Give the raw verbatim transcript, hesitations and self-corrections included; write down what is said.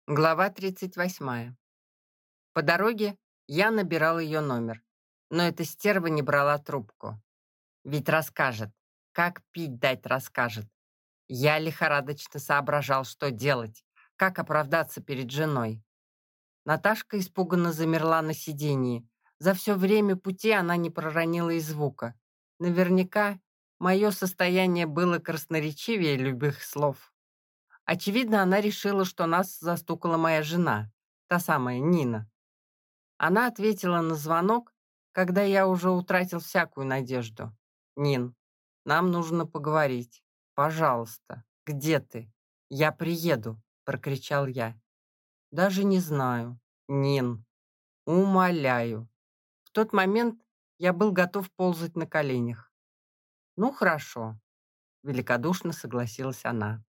Глава тридцать восьмая. По дороге я набирал ее номер, но эта стерва не брала трубку. Ведь расскажет. Как пить дать расскажет. Я лихорадочно соображал, что делать, как оправдаться перед женой. Наташка испуганно замерла на сиденье. За все время пути она не проронила и звука. Наверняка мое состояние было красноречивее любых слов. Очевидно, она решила, что нас застукала моя жена, та самая Нина. Она ответила на звонок, когда я уже утратил всякую надежду. «Нин, нам нужно поговорить. Пожалуйста, где ты? Я приеду», — прокричал я. «Даже не знаю. Нин, умоляю». В тот момент я был готов ползать на коленях. «Ну, хорошо», — великодушно согласилась она.